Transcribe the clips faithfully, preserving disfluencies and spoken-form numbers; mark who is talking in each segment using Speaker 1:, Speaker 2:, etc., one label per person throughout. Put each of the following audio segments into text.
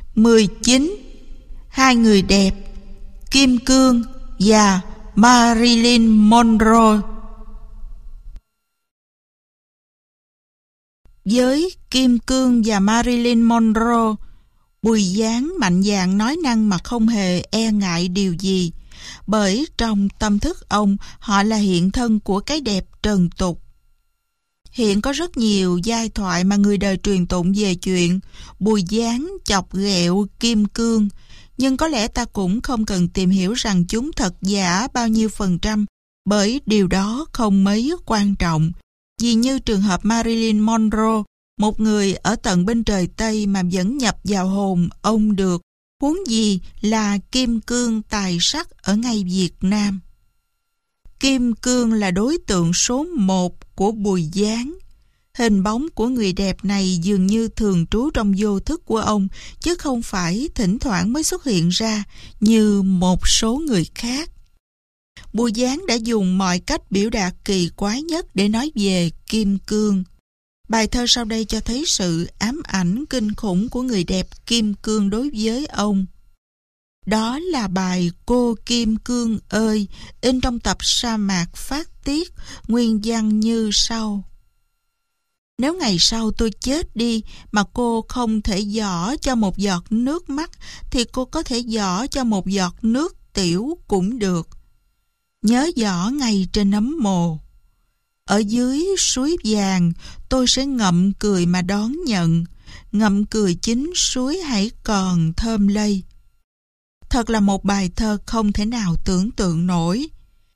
Speaker 1: mười chín. Hai người đẹp, Kim Cương và Marilyn Monroe. Với Kim Cương và Marilyn Monroe, Bùi Giáng mạnh dạn nói năng mà không hề e ngại điều gì, bởi trong tâm thức ông, họ là hiện thân của cái đẹp trần tục. Hiện có rất nhiều giai thoại mà người đời truyền tụng về chuyện Bùi Giáng chọc ghẹo Kim Cương, nhưng có lẽ ta cũng không cần tìm hiểu rằng chúng thật giả bao nhiêu phần trăm, bởi điều đó không mấy quan trọng. Vì như trường hợp Marilyn Monroe, một người ở tận bên trời Tây mà vẫn nhập vào hồn ông được, huống gì là Kim Cương tài sắc ở ngay Việt Nam. Kim Cương là đối tượng số một của Bùi Giáng. Hình bóng của người đẹp này dường như thường trú trong vô thức của ông, chứ không phải thỉnh thoảng mới xuất hiện ra như một số người khác. Bùi Giáng đã dùng mọi cách biểu đạt kỳ quái nhất để nói về Kim Cương. Bài thơ sau đây cho thấy sự ám ảnh kinh khủng của người đẹp Kim Cương đối với ông. Đó là bài Cô Kim Cương ơi, in trong tập Sa mạc phát tiết, nguyên văn như sau. Nếu ngày sau tôi chết đi mà cô không thể giỏ cho một giọt nước mắt, thì cô có thể giỏ cho một giọt nước tiểu cũng được. Nhớ giỏ ngay trên nấm mồ. Ở dưới suối vàng, tôi sẽ ngậm cười mà đón nhận. Ngậm cười chính suối hãy còn thơm lây. Thật là một bài thơ không thể nào tưởng tượng nổi.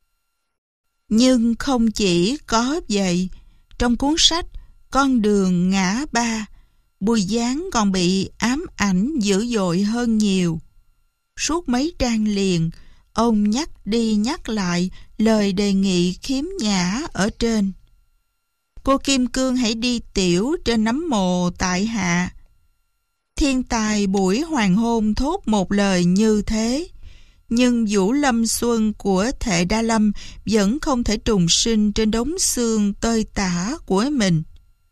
Speaker 1: Nhưng không chỉ có vậy, trong cuốn sách Con đường ngã ba, Bùi Giáng còn bị ám ảnh dữ dội hơn nhiều. Suốt mấy trang liền, ông nhắc đi nhắc lại lời đề nghị khiếm nhã ở trên. Cô Kim Cương hãy đi tiểu trên nấm mồ tại hạ. Thiên tài buổi hoàng hôn thốt một lời như thế, nhưng vũ lâm xuân của Thệ Đa Lâm vẫn không thể trùng sinh trên đống xương tơi tả của mình.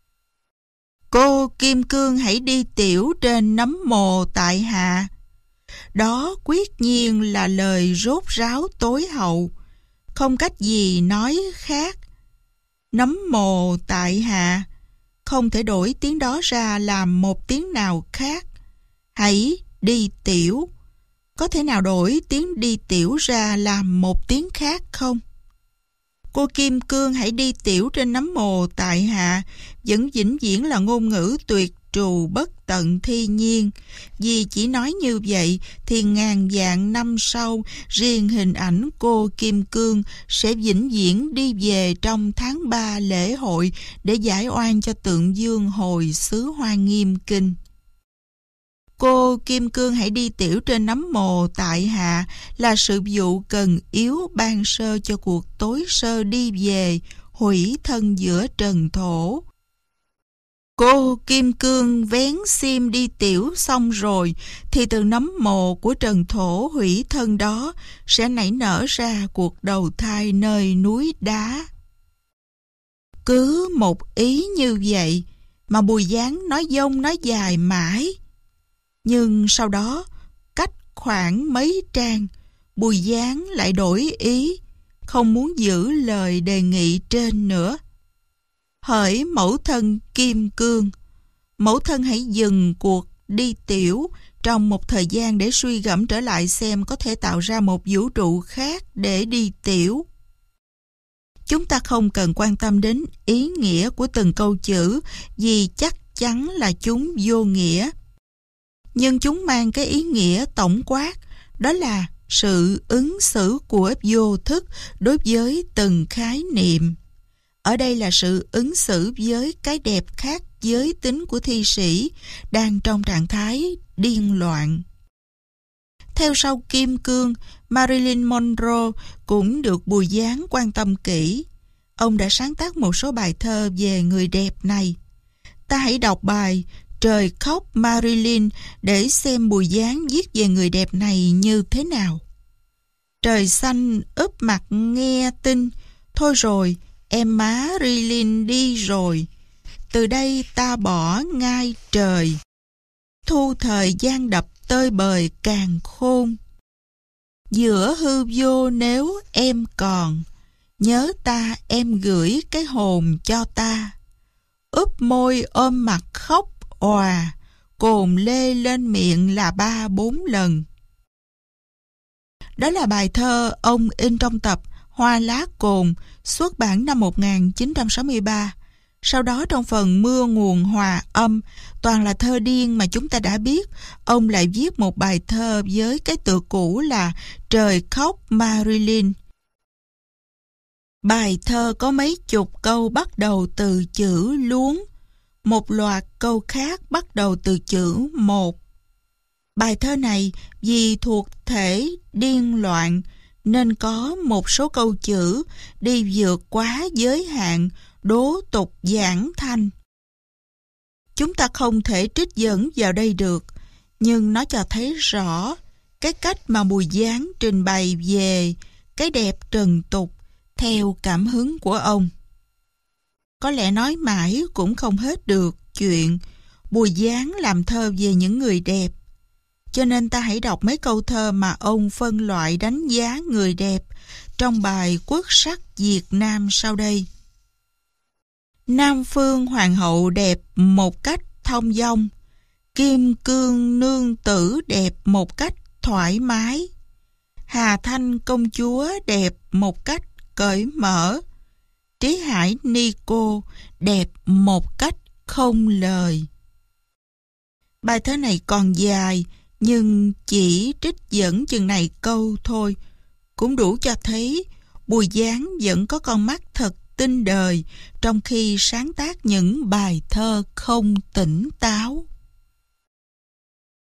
Speaker 1: Cô Kim Cương hãy đi tiểu trên nấm mồ tại hạ. Đó quyết nhiên là lời rốt ráo tối hậu, không cách gì nói khác. Nấm mồ tại hạ, không thể đổi tiếng đó ra làm một tiếng nào khác. Hãy đi tiểu, có thể nào đổi tiếng đi tiểu ra làm một tiếng khác không? Cô Kim Cương hãy đi tiểu trên nấm mồ tại hạ vẫn vĩnh viễn là ngôn ngữ tuyệt trù bất tận thi nhiên. Vì chỉ nói như vậy thì ngàn vạn năm sau, riêng hình ảnh cô Kim Cương sẽ vĩnh viễn đi về trong tháng ba lễ hội để giải oan cho tượng Dương hồi xứ Hoa Nghiêm Kinh. Cô Kim Cương hãy đi tiểu trên nấm mồ tại hạ là sự vụ cần yếu ban sơ cho cuộc tối sơ đi về, hủy thân giữa trần thổ. Cô Kim Cương vén xiêm đi tiểu xong rồi, thì từ nấm mồ của trần thổ hủy thân đó sẽ nảy nở ra cuộc đầu thai nơi núi đá. Cứ một ý như vậy mà Bùi Giáng nói dông nói dài mãi. Nhưng sau đó, cách khoảng mấy trang, Bùi Giáng lại đổi ý, không muốn giữ lời đề nghị trên nữa. Hỡi mẫu thân Kim Cương, mẫu thân hãy dừng cuộc đi tiểu trong một thời gian để suy gẫm trở lại xem có thể tạo ra một vũ trụ khác để đi tiểu. Chúng ta không cần quan tâm đến ý nghĩa của từng câu chữ vì chắc chắn là chúng vô nghĩa. Nhưng chúng mang cái ý nghĩa tổng quát, đó là sự ứng xử của vô thức đối với từng khái niệm. Ở đây là sự ứng xử với cái đẹp khác giới tính của thi sĩ đang trong trạng thái điên loạn. Theo sau Kim Cương, Marilyn Monroe cũng được Bùi Giáng quan tâm kỹ. Ông đã sáng tác một số bài thơ về người đẹp này. Ta hãy đọc bài Trời khóc Marilyn để xem Bùi Giáng viết về người đẹp này như thế nào. Trời xanh úp mặt nghe tin, thôi rồi, em Marilyn đi rồi. Từ đây ta bỏ ngay trời. thu thời gian đập tơi bời càng khôn. Giữa hư vô nếu em còn, nhớ ta em gửi cái hồn cho ta. Úp môi ôm mặt khóc òa, cồn lê lên miệng là ba bốn lần. Đó là bài thơ ông in trong tập Hoa lá cồn, xuất bản năm một nghìn chín trăm sáu mươi ba. Sau đó trong phần Mưa nguồn hòa âm, toàn là thơ điên mà chúng ta đã biết, ông lại viết một bài thơ với cái tựa cũ là Trời khóc Marilyn. Bài thơ có mấy chục câu bắt đầu từ chữ luống, một loạt câu khác bắt đầu từ chữ một. Bài thơ này vì thuộc thể điên loạn nên có một số câu chữ đi vượt quá giới hạn đố tục giảng thanh. Chúng ta không thể trích dẫn vào đây được, nhưng nó cho thấy rõ cái cách mà Bùi Giáng trình bày về cái đẹp trần tục theo cảm hứng của ông. Có lẽ nói mãi cũng không hết được chuyện Bùi Giáng làm thơ về những người đẹp. Cho nên ta hãy đọc mấy câu thơ mà ông phân loại đánh giá người đẹp trong bài Quốc sắc Việt Nam sau đây. Nam Phương Hoàng hậu đẹp một cách thông dong, Kim Cương nương tử đẹp một cách thoải mái, Hà Thanh công chúa đẹp một cách cởi mở, Trí Hải ni cô đẹp một cách không lời. Bài thơ này còn dài, nhưng chỉ trích dẫn chừng này câu thôi cũng đủ cho thấy Bùi Giáng vẫn có con mắt thật tinh đời trong khi sáng tác những bài thơ không tỉnh táo.